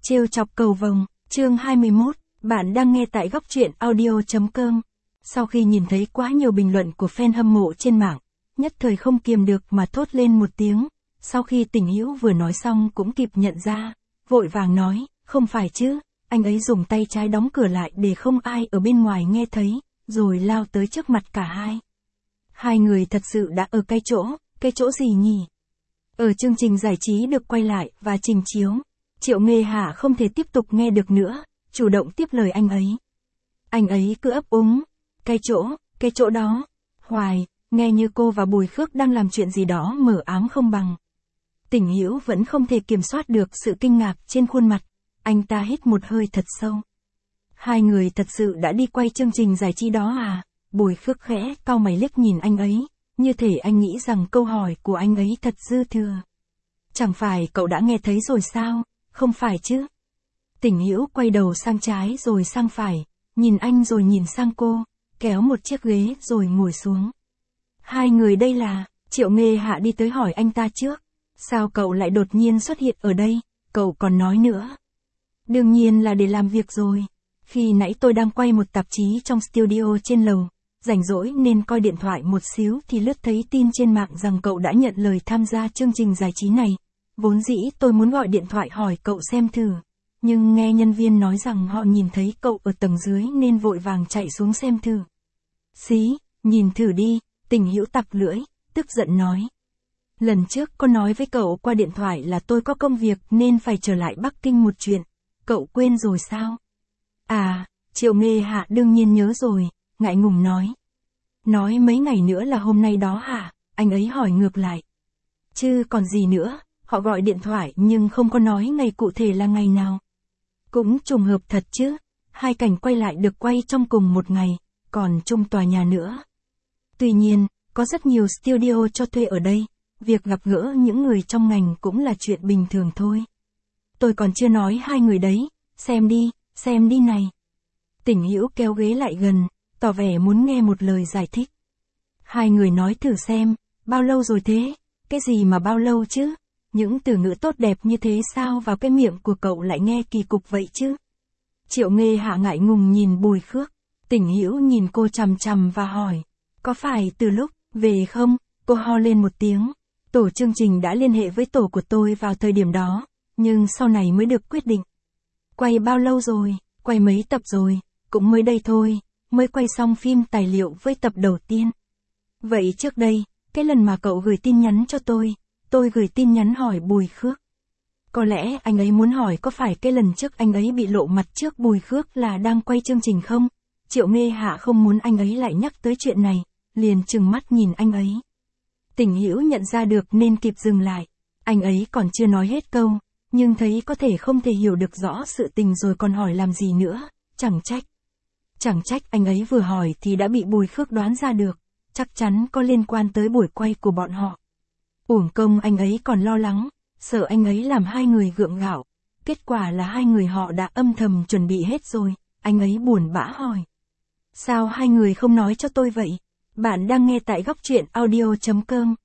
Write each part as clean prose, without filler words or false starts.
Trêu chọc cầu vồng, chương 21, bạn đang nghe tại góc truyện audio.com. Sau khi nhìn thấy quá nhiều bình luận của fan hâm mộ trên mạng, nhất thời không kiềm được mà thốt lên một tiếng. Sau khi Tình Hữu vừa nói xong cũng kịp nhận ra, vội vàng nói, không phải chứ, anh ấy dùng tay trái đóng cửa lại để không ai ở bên ngoài nghe thấy, rồi lao tới trước mặt cả hai. Hai người thật sự đã ở cái chỗ gì nhỉ? Ở chương trình giải trí được quay lại và trình chiếu, Triệu Nghê Hạ không thể tiếp tục nghe được nữa, chủ động tiếp lời anh ấy. Anh ấy cứ ấp úng, cái chỗ đó, hoài, nghe như cô và Bùi Khước đang làm chuyện gì đó mờ ám không bằng. Tình Hữu vẫn không thể kiểm soát được sự kinh ngạc trên khuôn mặt, anh ta hít một hơi thật sâu. Hai người thật sự đã đi quay chương trình giải trí đó à? Bùi Khước khẽ cau mày liếc nhìn anh ấy, như thể anh nghĩ rằng câu hỏi của anh ấy thật dư thừa. Chẳng phải cậu đã nghe thấy rồi sao? Không phải chứ? Tình Hữu quay đầu sang trái rồi sang phải, nhìn anh rồi nhìn sang cô, kéo một chiếc ghế rồi ngồi xuống. Hai người đây là, Triệu Nghê Hạ đi tới hỏi anh ta trước. Sao cậu lại đột nhiên xuất hiện ở đây? Cậu còn nói nữa. Đương nhiên là để làm việc rồi. Khi nãy tôi đang quay một tạp chí trong studio trên lầu, rảnh rỗi nên coi điện thoại một xíu thì lướt thấy tin trên mạng rằng cậu đã nhận lời tham gia chương trình giải trí này. Vốn dĩ tôi muốn gọi điện thoại hỏi cậu xem thử, nhưng nghe nhân viên nói rằng họ nhìn thấy cậu ở tầng dưới nên vội vàng chạy xuống xem thử. Xí, nhìn thử đi, Tình Hữu tặc lưỡi, tức giận nói. Lần trước có nói với cậu qua điện thoại là tôi có công việc nên phải trở lại Bắc Kinh một chuyện, cậu quên rồi sao? À, Triệu Nghê Hạ đương nhiên nhớ rồi, ngại ngùng nói. Nói mấy ngày nữa là hôm nay đó hả? Anh ấy hỏi ngược lại. Chứ còn gì nữa, họ gọi điện thoại nhưng không có nói ngày cụ thể là ngày nào. Cũng trùng hợp thật chứ, hai cảnh quay lại được quay trong cùng một ngày, còn chung tòa nhà nữa. Tuy nhiên, có rất nhiều studio cho thuê ở đây, việc gặp gỡ những người trong ngành cũng là chuyện bình thường thôi. Tôi còn chưa nói hai người đấy, xem đi này. Tình Hữu kéo ghế lại gần, tỏ vẻ muốn nghe một lời giải thích. Hai người nói thử xem, bao lâu rồi thế? Cái gì mà bao lâu chứ? Những từ ngữ tốt đẹp như thế sao vào cái miệng của cậu lại nghe kỳ cục vậy chứ? Triệu Nghê Hạ ngại ngùng nhìn Bùi Khước, Tình Hữu nhìn cô chằm chằm và hỏi, có phải từ lúc về không? Cô ho lên một tiếng. Tổ chương trình đã liên hệ với tổ của tôi vào thời điểm đó, nhưng sau này mới được quyết định. Quay bao lâu rồi? Quay mấy tập rồi? Cũng mới đây thôi, mới quay xong phim tài liệu với tập đầu tiên. Vậy trước đây, cái lần mà cậu gửi tin nhắn cho tôi gửi tin nhắn hỏi Bùi Khước. Có lẽ anh ấy muốn hỏi có phải cái lần trước anh ấy bị lộ mặt trước Bùi Khước là đang quay chương trình không? Triệu Nghê Hạ không muốn anh ấy lại nhắc tới chuyện này, liền trừng mắt nhìn anh ấy. Tình Hữu nhận ra được nên kịp dừng lại. Anh ấy còn chưa nói hết câu, nhưng thấy có thể không thể hiểu được rõ sự tình rồi còn hỏi làm gì nữa, chẳng trách anh ấy vừa hỏi thì đã bị Bùi Khước đoán ra được, chắc chắn có liên quan tới buổi quay của bọn họ. Uổng công anh ấy còn lo lắng, sợ anh ấy làm hai người gượng gạo, kết quả là hai người họ đã âm thầm chuẩn bị hết rồi, anh ấy buồn bã hỏi. Sao hai người không nói cho tôi vậy? Bạn đang nghe tại góc truyện audio.com.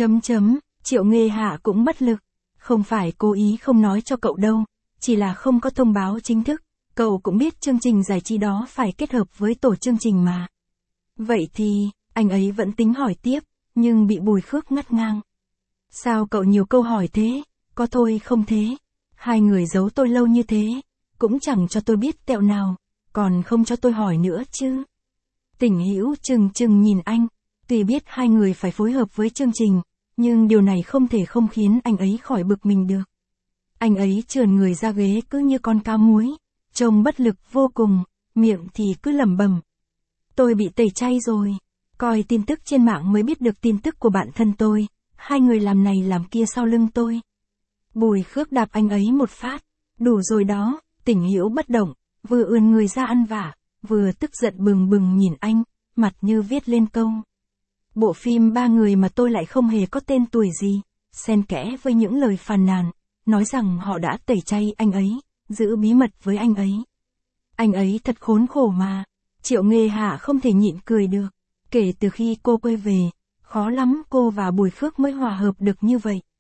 Triệu Nghê Hạ cũng bất lực. Không phải cố ý không nói cho cậu đâu, chỉ là không có thông báo chính thức. Cậu cũng biết chương trình giải trí đó phải kết hợp với tổ chương trình mà. Vậy thì, anh ấy vẫn tính hỏi tiếp, nhưng bị Bùi Khước ngắt ngang. Sao cậu nhiều câu hỏi thế? Có thôi không thế? Hai người giấu tôi lâu như thế, cũng chẳng cho tôi biết tẹo nào, còn không cho tôi hỏi nữa chứ. Tình Hữu chừng nhìn anh, tuy biết hai người phải phối hợp với chương trình, nhưng điều này không thể không khiến anh ấy khỏi bực mình được. Anh ấy trườn người ra ghế cứ như con cá muối, trông bất lực vô cùng, miệng thì cứ lẩm bẩm. Tôi bị tẩy chay rồi, coi tin tức trên mạng mới biết được tin tức của bạn thân tôi, hai người làm này làm kia sau lưng tôi. Bùi Khước đạp anh ấy một phát, đủ rồi đó. Tình Hữu bất động, vừa ươn người ra ăn vả, vừa tức giận bừng nhìn anh, mặt như viết lên câu. Bộ phim ba người mà tôi lại không hề có tên tuổi gì, xen kẽ với những lời phàn nàn, nói rằng họ đã tẩy chay anh ấy, giữ bí mật với anh ấy. Anh ấy thật khốn khổ mà. Triệu Nghê Hạ không thể nhịn cười được. Kể từ khi cô quay về, khó lắm cô và Bùi Khước mới hòa hợp được như vậy.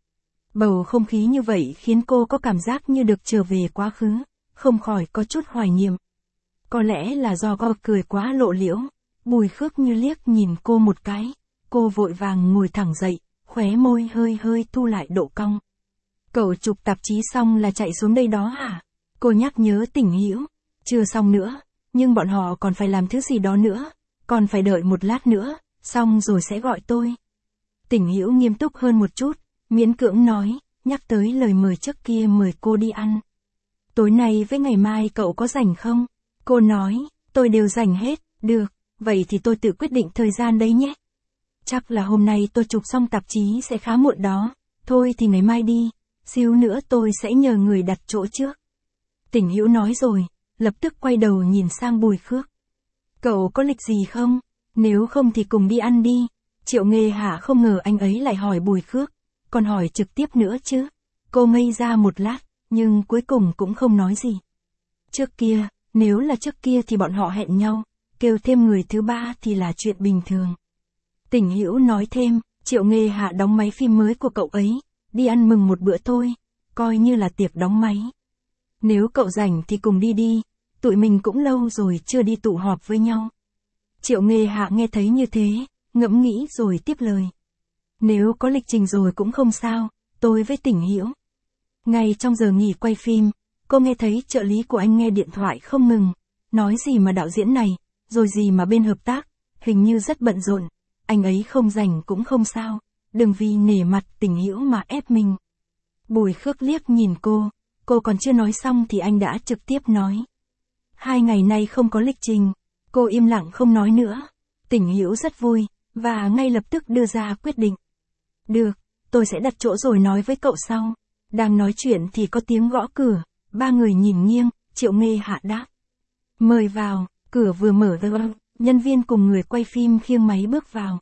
Bầu không khí như vậy khiến cô có cảm giác như được trở về quá khứ, không khỏi có chút hoài niệm. Có lẽ là do cô cười quá lộ liễu, Bùi Khước như liếc nhìn cô một cái, cô vội vàng ngồi thẳng dậy, khóe môi hơi hơi thu lại độ cong. Cậu chụp tạp chí xong là chạy xuống đây đó hả? Cô nhắc nhớ Tỉnh Hữu. Chưa xong nữa, nhưng bọn họ còn phải làm thứ gì đó nữa, còn phải đợi một lát nữa, xong rồi sẽ gọi tôi. Tỉnh Hữu nghiêm túc hơn một chút, miễn cưỡng nói, nhắc tới lời mời trước kia mời cô đi ăn. Tối nay với ngày mai cậu có rảnh không? Cô nói, tôi đều rảnh hết, được, vậy thì tôi tự quyết định thời gian đấy nhé. Chắc là hôm nay tôi chụp xong tạp chí sẽ khá muộn đó, thôi thì ngày mai đi, xíu nữa tôi sẽ nhờ người đặt chỗ trước. Tỉnh Hữu nói rồi, lập tức quay đầu nhìn sang Bùi Khước. Cậu có lịch gì không? Nếu không thì cùng đi ăn đi. Triệu Nghê Hạ không ngờ anh ấy lại hỏi Bùi Khước, còn hỏi trực tiếp nữa chứ. Cô ngây ra một lát, nhưng cuối cùng cũng không nói gì. Trước kia, nếu là trước kia thì bọn họ hẹn nhau, kêu thêm người thứ ba thì là chuyện bình thường. Tỉnh Hữu nói thêm, Triệu Nghê Hạ đóng máy phim mới của cậu ấy, đi ăn mừng một bữa thôi, coi như là tiệc đóng máy. Nếu cậu rảnh thì cùng đi đi, tụi mình cũng lâu rồi chưa đi tụ họp với nhau. Triệu Nghê Hạ nghe thấy như thế, ngẫm nghĩ rồi tiếp lời. Nếu có lịch trình rồi cũng không sao, tôi với Tỉnh Hữu. Ngay trong giờ nghỉ quay phim, cô nghe thấy trợ lý của anh nghe điện thoại không ngừng, nói gì mà đạo diễn này, rồi gì mà bên hợp tác, hình như rất bận rộn, anh ấy không rảnh cũng không sao, đừng vì nể mặt Tỉnh Hữu mà ép mình. Bùi Khước liếc nhìn cô còn chưa nói xong thì anh đã trực tiếp nói. 2 ngày nay không có lịch trình, cô im lặng không nói nữa. Tỉnh Hữu rất vui, và ngay lập tức đưa ra quyết định. Được, tôi sẽ đặt chỗ rồi nói với cậu sau. Đang nói chuyện thì có tiếng gõ cửa, 3 người nhìn nghiêng, Triệu Nghê Hạ đáp. Mời vào, cửa vừa mở ra, nhân viên cùng người quay phim khiêng máy bước vào.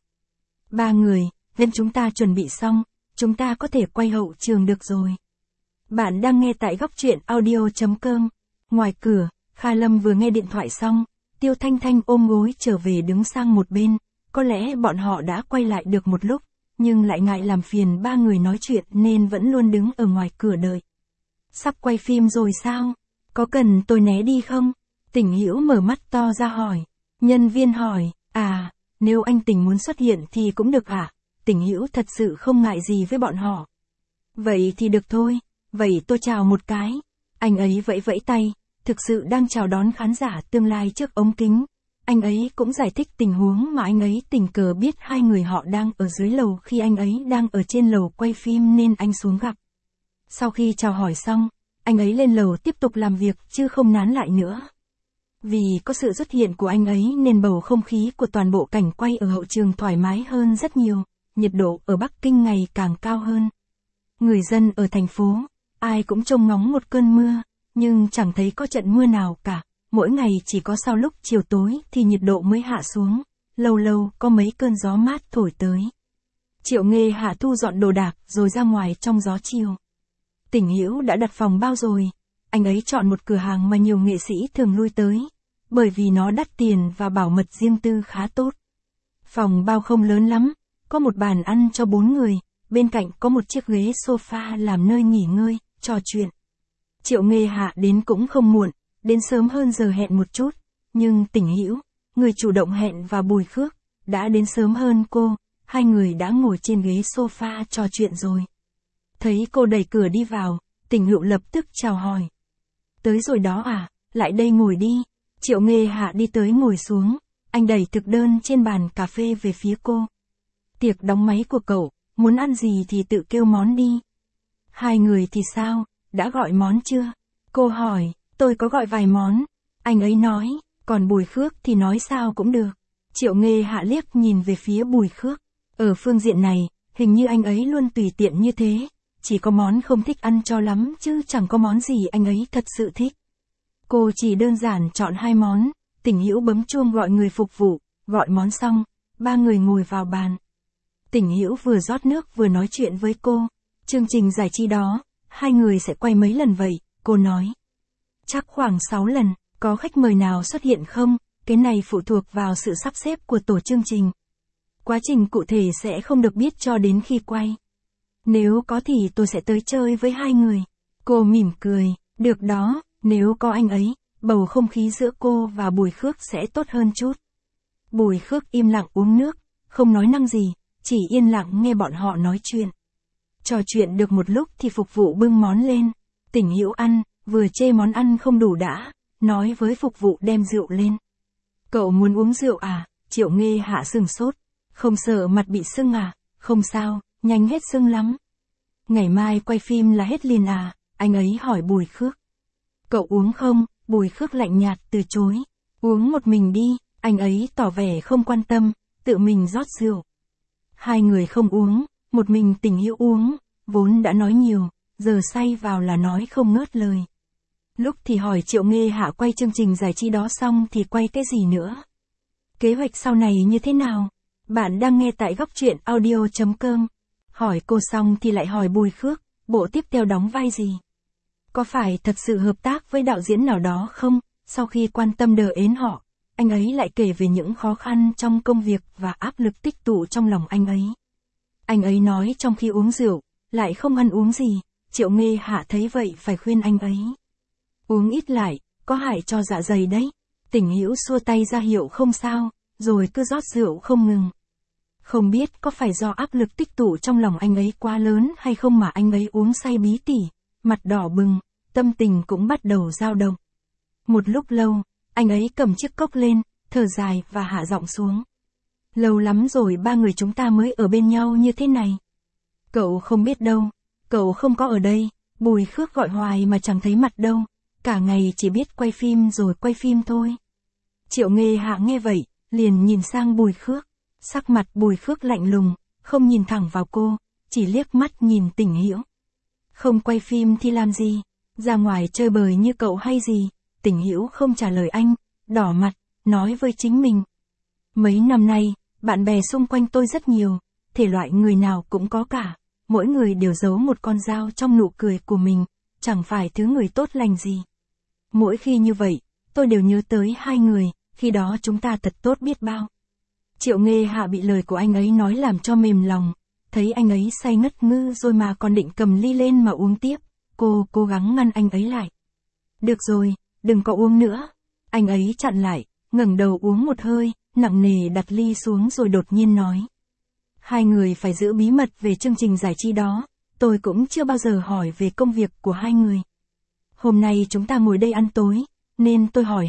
3 người, nên chúng ta chuẩn bị xong, chúng ta có thể quay hậu trường được rồi. Bạn đang nghe tại góc truyện audio.com. Ngoài cửa, Kha Lâm vừa nghe điện thoại xong, Tiêu Thanh Thanh ôm gối trở về đứng sang một bên, có lẽ bọn họ đã quay lại được một lúc, nhưng lại ngại làm phiền 3 người nói chuyện nên vẫn luôn đứng ở ngoài cửa đợi. Sắp quay phim rồi sao? Có cần tôi né đi không? Tỉnh Hữu mở mắt to ra hỏi. Nhân viên hỏi, nếu anh Tỉnh muốn xuất hiện thì cũng được hả? Tỉnh Hữu thật sự không ngại gì với bọn họ. Vậy thì được thôi, vậy tôi chào một cái. Anh ấy vẫy vẫy tay, thực sự đang chào đón khán giả tương lai trước ống kính. Anh ấy cũng giải thích tình huống mà anh ấy tình cờ biết 2 người họ đang ở dưới lầu khi anh ấy đang ở trên lầu quay phim nên anh xuống gặp. Sau khi chào hỏi xong, anh ấy lên lầu tiếp tục làm việc chứ không nán lại nữa. Vì có sự xuất hiện của anh ấy nên bầu không khí của toàn bộ cảnh quay ở hậu trường thoải mái hơn rất nhiều, nhiệt độ ở Bắc Kinh ngày càng cao hơn. Người dân ở thành phố, ai cũng trông ngóng một cơn mưa, nhưng chẳng thấy có trận mưa nào cả. Mỗi ngày chỉ có sau lúc chiều tối thì nhiệt độ mới hạ xuống, lâu lâu có mấy cơn gió mát thổi tới. Triệu Nghê Hạ thu dọn đồ đạc rồi ra ngoài trong gió chiều. Tỉnh Hữu đã đặt phòng bao rồi, anh ấy chọn một cửa hàng mà nhiều nghệ sĩ thường lui tới, bởi vì nó đắt tiền và bảo mật riêng tư khá tốt. Phòng bao không lớn lắm, có một bàn ăn cho 4 người, bên cạnh có một chiếc ghế sofa làm nơi nghỉ ngơi, trò chuyện. Triệu Nghê Hạ đến cũng không muộn, đến sớm hơn giờ hẹn một chút, nhưng Tỉnh Hữu, người chủ động hẹn và Bùi Khước, đã đến sớm hơn cô, 2 người đã ngồi trên ghế sofa trò chuyện rồi. Thấy cô đẩy cửa đi vào, Tỉnh Hữu lập tức chào hỏi. Tới rồi đó à, lại đây ngồi đi. Triệu Nghê Hạ đi tới ngồi xuống, anh đẩy thực đơn trên bàn cà phê về phía cô. Tiệc đóng máy của cậu, muốn ăn gì thì tự kêu món đi. 2 người thì sao, đã gọi món chưa? Cô hỏi, tôi có gọi vài món. Anh ấy nói, còn Bùi Khước thì nói sao cũng được. Triệu Nghê Hạ liếc nhìn về phía Bùi Khước. Ở phương diện này, hình như anh ấy luôn tùy tiện như thế. Chỉ có món không thích ăn cho lắm chứ chẳng có món gì anh ấy thật sự thích. Cô chỉ đơn giản chọn 2 món, Tỉnh Hữu bấm chuông gọi người phục vụ, gọi món xong, 3 người ngồi vào bàn. Tỉnh Hữu vừa rót nước vừa nói chuyện với cô. Chương trình giải trí đó, 2 người sẽ quay mấy lần vậy, cô nói. Chắc khoảng 6 lần, có khách mời nào xuất hiện không, cái này phụ thuộc vào sự sắp xếp của tổ chương trình. Quá trình cụ thể sẽ không được biết cho đến khi quay. Nếu có thì tôi sẽ tới chơi với hai người. Cô mỉm cười, được đó, nếu có anh ấy, bầu không khí giữa cô và Bùi Khước sẽ tốt hơn chút. Bùi Khước im lặng uống nước, không nói năng gì, chỉ yên lặng nghe bọn họ nói chuyện. Trò chuyện được một lúc thì phục vụ bưng món lên. Tỉnh Hữu ăn, vừa chê món ăn không đủ đã, nói với phục vụ đem rượu lên. Cậu muốn uống rượu à? Triệu Nghê Hạ sừng sốt. Không sợ mặt bị sưng à? Không sao, nhanh hết sưng lắm. Ngày mai quay phim là hết liền à? Anh ấy hỏi Bùi Khước. Cậu uống không? Bùi Khước lạnh nhạt từ chối. Uống một mình đi, anh ấy tỏ vẻ không quan tâm, tự mình rót rượu. Hai người không uống, một mình Tỉnh Hữu uống, vốn đã nói nhiều, giờ say vào là nói không ngớt lời. Lúc thì hỏi Triệu Nghê Hạ quay chương trình giải trí đó xong thì quay cái gì nữa? Kế hoạch sau này như thế nào? Bạn đang nghe tại góc truyện audio.com. Hỏi cô xong thì lại hỏi Bùi Khước, bộ tiếp theo đóng vai gì? Có phải thật sự hợp tác với đạo diễn nào đó không? Sau khi quan tâm đờ ến họ, anh ấy lại kể về những khó khăn trong công việc và áp lực tích tụ trong lòng anh ấy. Anh ấy nói trong khi uống rượu, lại không ăn uống gì. Triệu Nghê Hạ thấy vậy phải khuyên anh ấy. Uống ít lại, có hại cho dạ dày đấy. Tỉnh Hữu xua tay ra hiệu không sao, rồi cứ rót rượu không ngừng. Không biết có phải do áp lực tích tụ trong lòng anh ấy quá lớn hay không mà anh ấy uống say bí tỉ, mặt đỏ bừng, tâm tình cũng bắt đầu dao động. Một lúc lâu, anh ấy cầm chiếc cốc lên, thở dài và hạ giọng xuống. Lâu lắm rồi ba người chúng ta mới ở bên nhau như thế này. Cậu không biết đâu, cậu không có ở đây, Bùi Khước gọi hoài mà chẳng thấy mặt đâu, cả ngày chỉ biết quay phim rồi quay phim thôi. Triệu Nghê Hạ nghe vậy, liền nhìn sang Bùi Khước. Sắc mặt Bùi Khước lạnh lùng, không nhìn thẳng vào cô, chỉ liếc mắt nhìn Tỉnh Hữu. Không quay phim thì làm gì? Ra ngoài chơi bời như cậu hay gì? Tỉnh Hữu không trả lời anh, đỏ mặt, nói với chính mình. Mấy năm nay, bạn bè xung quanh tôi rất nhiều, thể loại người nào cũng có cả, mỗi người đều giấu một con dao trong nụ cười của mình, chẳng phải thứ người tốt lành gì. Mỗi khi như vậy, tôi đều nhớ tới hai người, khi đó chúng ta thật tốt biết bao. Triệu Nghê Hạ bị lời của anh ấy nói làm cho mềm lòng, thấy anh ấy say ngất ngư rồi mà còn định cầm ly lên mà uống tiếp, cô cố gắng ngăn anh ấy lại. Được rồi, đừng có uống nữa. Anh ấy chặn lại, ngẩng đầu uống một hơi, nặng nề đặt ly xuống rồi đột nhiên nói. Hai người phải giữ bí mật về chương trình giải trí đó, tôi cũng chưa bao giờ hỏi về công việc của hai người. Hôm nay chúng ta ngồi đây ăn tối, nên tôi hỏi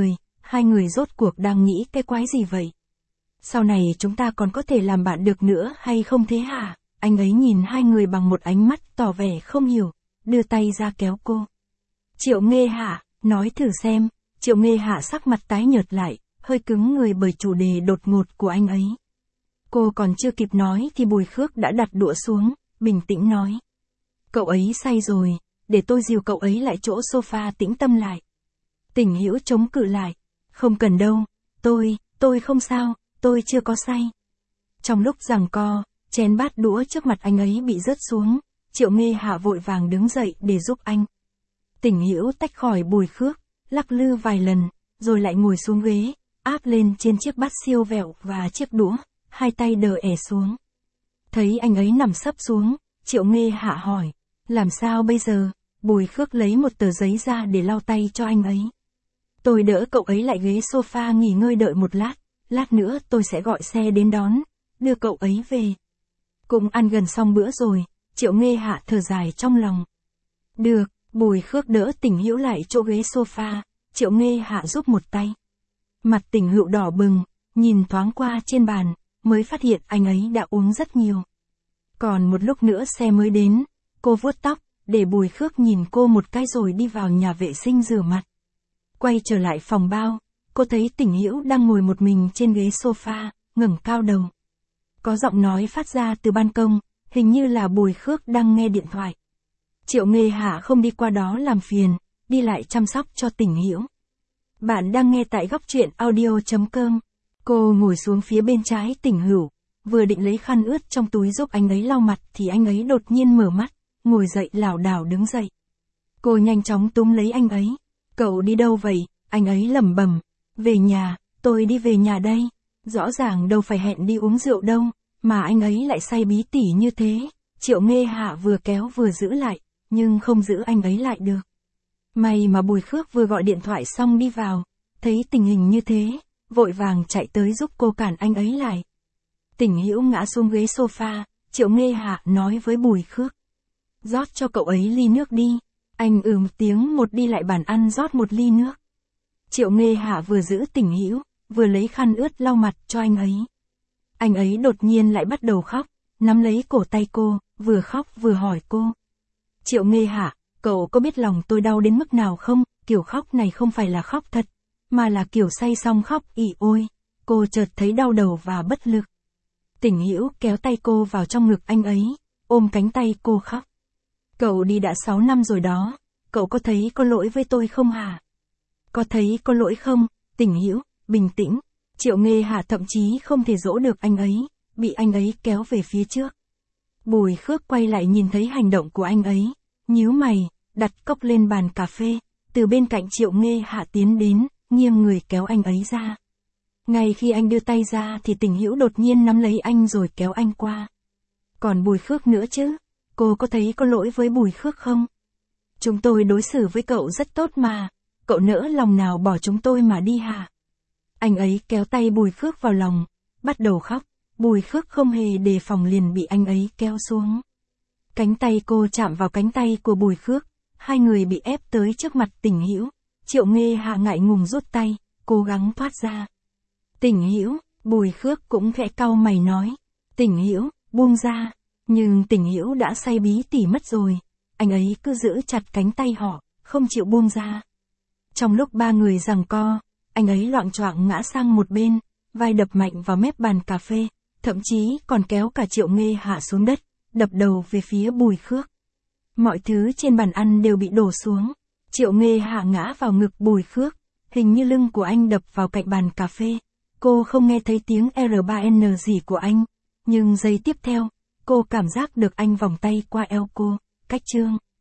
hai người rốt cuộc đang nghĩ cái quái gì vậy? Sau này chúng ta còn có thể làm bạn được nữa hay không thế hả? Anh ấy nhìn hai người bằng một ánh mắt tỏ vẻ không hiểu, đưa tay ra kéo cô. Triệu Nghê Hạ, nói thử xem. Triệu Nghê Hạ sắc mặt tái nhợt lại, hơi cứng người bởi chủ đề đột ngột của anh ấy. Cô còn chưa kịp nói thì Bùi Khước đã đặt đũa xuống, bình tĩnh nói. Cậu ấy say rồi, để tôi dìu cậu ấy lại chỗ sofa tĩnh tâm lại. Tỉnh Hữu chống cự lại. Không cần đâu, tôi không sao, tôi chưa có say. Trong lúc giằng co, chén bát đũa trước mặt anh ấy bị rớt xuống, Triệu Nghê Hạ vội vàng đứng dậy để giúp anh. Tỉnh Hữu tách khỏi Bùi Khước, lắc lư vài lần, rồi lại ngồi xuống ghế, áp lên trên chiếc bát siêu vẹo và chiếc đũa, hai tay đờ ẻ xuống. Thấy anh ấy nằm sấp xuống, Triệu Nghê Hạ hỏi, làm sao bây giờ? Bùi Khước lấy một tờ giấy ra để lau tay cho anh ấy. Tôi đỡ cậu ấy lại ghế sofa nghỉ ngơi đợi một lát nữa tôi sẽ gọi xe đến đón, đưa cậu ấy về. Cũng ăn gần xong bữa rồi, Triệu Nghê Hạ thở dài trong lòng. Được, Bùi Khước đỡ Tỉnh Hữu lại chỗ ghế sofa, Triệu Nghê Hạ giúp một tay. Mặt Tỉnh Hữu đỏ bừng, nhìn thoáng qua trên bàn, mới phát hiện anh ấy đã uống rất nhiều. Còn một lúc nữa xe mới đến, cô vuốt tóc, để Bùi Khước nhìn cô một cái rồi đi vào nhà vệ sinh rửa mặt. Quay trở lại phòng bao, cô thấy Tỉnh Hữu đang ngồi một mình trên ghế sofa, ngẩng cao đầu. Có giọng nói phát ra từ ban công, hình như là Bùi Khước đang nghe điện thoại. Triệu Nghê Hạ không đi qua đó làm phiền, đi lại chăm sóc cho Tỉnh Hữu. Bạn đang nghe tại góc truyện audio.com. Cô ngồi xuống phía bên trái Tỉnh Hữu, vừa định lấy khăn ướt trong túi giúp anh ấy lau mặt thì anh ấy đột nhiên mở mắt, ngồi dậy lảo đảo đứng dậy. Cô nhanh chóng túm lấy anh ấy. Cậu đi đâu vậy? Anh ấy lẩm bẩm. Về nhà, tôi đi về nhà đây. Rõ ràng đâu phải hẹn đi uống rượu đâu, mà anh ấy lại say bí tỉ như thế. Triệu Nghê Hạ vừa kéo vừa giữ lại, nhưng không giữ anh ấy lại được. May mà Bùi Khước vừa gọi điện thoại xong đi vào, thấy tình hình như thế, vội vàng chạy tới giúp cô cản anh ấy lại. Tỉnh Hữu ngã xuống ghế sofa, Triệu Nghê Hạ nói với Bùi Khước. Rót cho cậu ấy ly nước đi. Anh một tiếng một đi lại bàn ăn rót một ly nước. Triệu Nghê Hạ vừa giữ Tỉnh Hữu, vừa lấy khăn ướt lau mặt cho anh ấy. Anh ấy đột nhiên lại bắt đầu khóc, nắm lấy cổ tay cô, vừa khóc vừa hỏi cô. Triệu Nghê Hạ, cậu có biết lòng tôi đau đến mức nào không? Kiểu khóc này không phải là khóc thật, mà là kiểu say xong khóc ỉ ôi. Cô chợt thấy đau đầu và bất lực. Tỉnh Hữu kéo tay cô vào trong ngực anh ấy, ôm cánh tay cô khóc. Cậu đi đã 6 năm rồi đó, cậu có thấy có lỗi với tôi không hả? Có thấy có lỗi không? Tỉnh Hữu, bình tĩnh. Triệu Nghê Hạ thậm chí không thể dỗ được anh ấy, bị anh ấy kéo về phía trước. Bùi Khước quay lại nhìn thấy hành động của anh ấy, nhíu mày, đặt cốc lên bàn cà phê, từ bên cạnh Triệu Nghê Hạ tiến đến, nghiêng người kéo anh ấy ra. Ngay khi anh đưa tay ra thì Tỉnh Hữu đột nhiên nắm lấy anh rồi kéo anh qua. Còn Bùi Khước nữa chứ, cô có thấy có lỗi với Bùi Khước không? Chúng tôi đối xử với cậu rất tốt mà, cậu nỡ lòng nào bỏ chúng tôi mà đi hả? Anh ấy kéo tay Bùi Khước vào lòng, bắt đầu khóc. Bùi Khước không hề đề phòng liền bị anh ấy kéo xuống. Cánh tay cô chạm vào cánh tay của Bùi Khước, hai người bị ép tới trước mặt Tỉnh Hữu. Triệu Nghê Hạ ngại ngùng rút tay, cố gắng thoát ra. Tỉnh Hữu, Bùi Khước cũng khẽ cau mày nói. Tỉnh Hữu, buông ra. Nhưng Tỉnh Hữu đã say bí tỉ mất rồi. Anh ấy cứ giữ chặt cánh tay họ, không chịu buông ra. Trong lúc ba người giằng co, anh ấy loạng choạng ngã sang một bên, vai đập mạnh vào mép bàn cà phê, thậm chí còn kéo cả Triệu Nghê Hạ xuống đất, đập đầu về phía Bùi Khước. Mọi thứ trên bàn ăn đều bị đổ xuống. Triệu Nghê Hạ ngã vào ngực Bùi Khước, hình như lưng của anh đập vào cạnh bàn cà phê. Cô không nghe thấy tiếng R3N gì của anh, nhưng giây tiếp theo, cô cảm giác được anh vòng tay qua eo cô, cách chương.